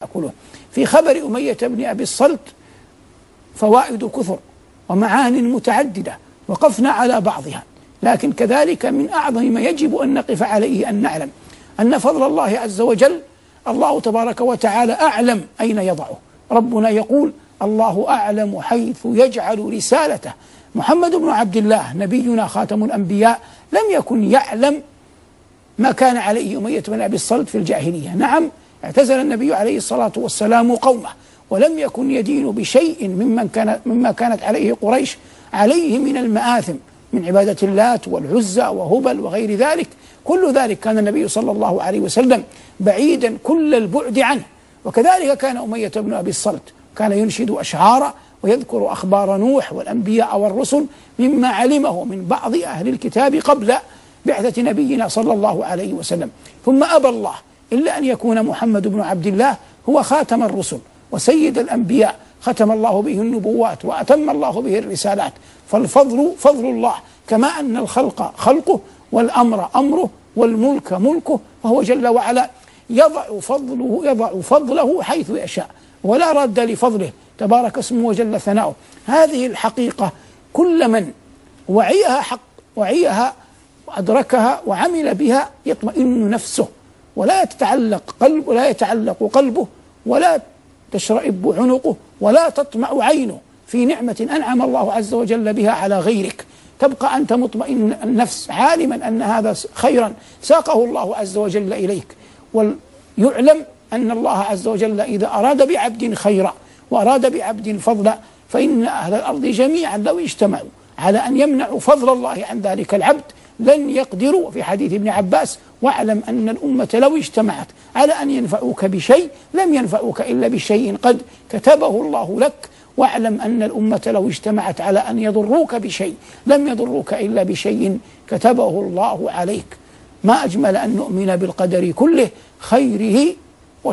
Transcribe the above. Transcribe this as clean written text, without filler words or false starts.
يأكله. في خبر أمية بن أبي الصلت فوائد كثر ومعان متعددة وقفنا على بعضها، لكن كذلك من أعظم ما يجب أن نقف عليه أن نعلم أن فضل الله عز وجل الله تبارك وتعالى أعلم أين يضعه. ربنا يقول: الله أعلم حيث يجعل رسالته. محمد بن عبد الله نبينا خاتم الأنبياء لم يكن يعلم ما كان عليه أمية بن أبي الصلت في الجاهلية. نعم، اعتزل النبي عليه الصلاة والسلام قومه ولم يكن يدين بشيء مما كانت عليه قريش عليه من المآثم من عبادة اللات والعزى وهبل وغير ذلك. كل ذلك كان النبي صلى الله عليه وسلم بعيدا كل البعد عنه. وكذلك كان أمية بن أبي الصلت كان ينشد أشعارا ويذكر أخبار نوح والأنبياء والرسل مما علمه من بعض أهل الكتاب قبل بعثة نبينا صلى الله عليه وسلم. ثم أبى الله إلا أن يكون محمد بن عبد الله هو خاتم الرسل وسيد الأنبياء، ختم الله به النبوات وأتم الله به الرسالات. فالفضل فضل الله، كما أن الخلق خلقه والأمر أمره والملك ملكه، فهو جل وعلا يضع فضله حيث يشاء ولا رد لفضله تبارك اسمه وجل ثناؤه. هذه الحقيقة كل من وعيها وأدركها وعمل بها يطمئن نفسه ولا يتعلق قلبه ولا تشرئب عنقه ولا تطمع عينه في نعمة أنعم الله عز وجل بها على غيرك. تبقى أنت مطمئن النفس عالما أن هذا خيرا ساقه الله عز وجل إليك. ويعلم أن الله عز وجل إذا أراد بعبد خيرا وأراد بعبد فضلا فإن أهل الأرض جميعا لو اجتمعوا على أن يمنعوا فضل الله عن ذلك العبد لن يقدروا. في حديث ابن عباس: واعلم أن الأمة لو اجتمعت على أن ينفعوك بشيء لم ينفعوك إلا بشيء قد كتبه الله لك، واعلم أن الأمة لو اجتمعت على أن يضروك بشيء لم يضروك إلا بشيء كتبه الله عليك. ما أجمل أن نؤمن بالقدر كله خيره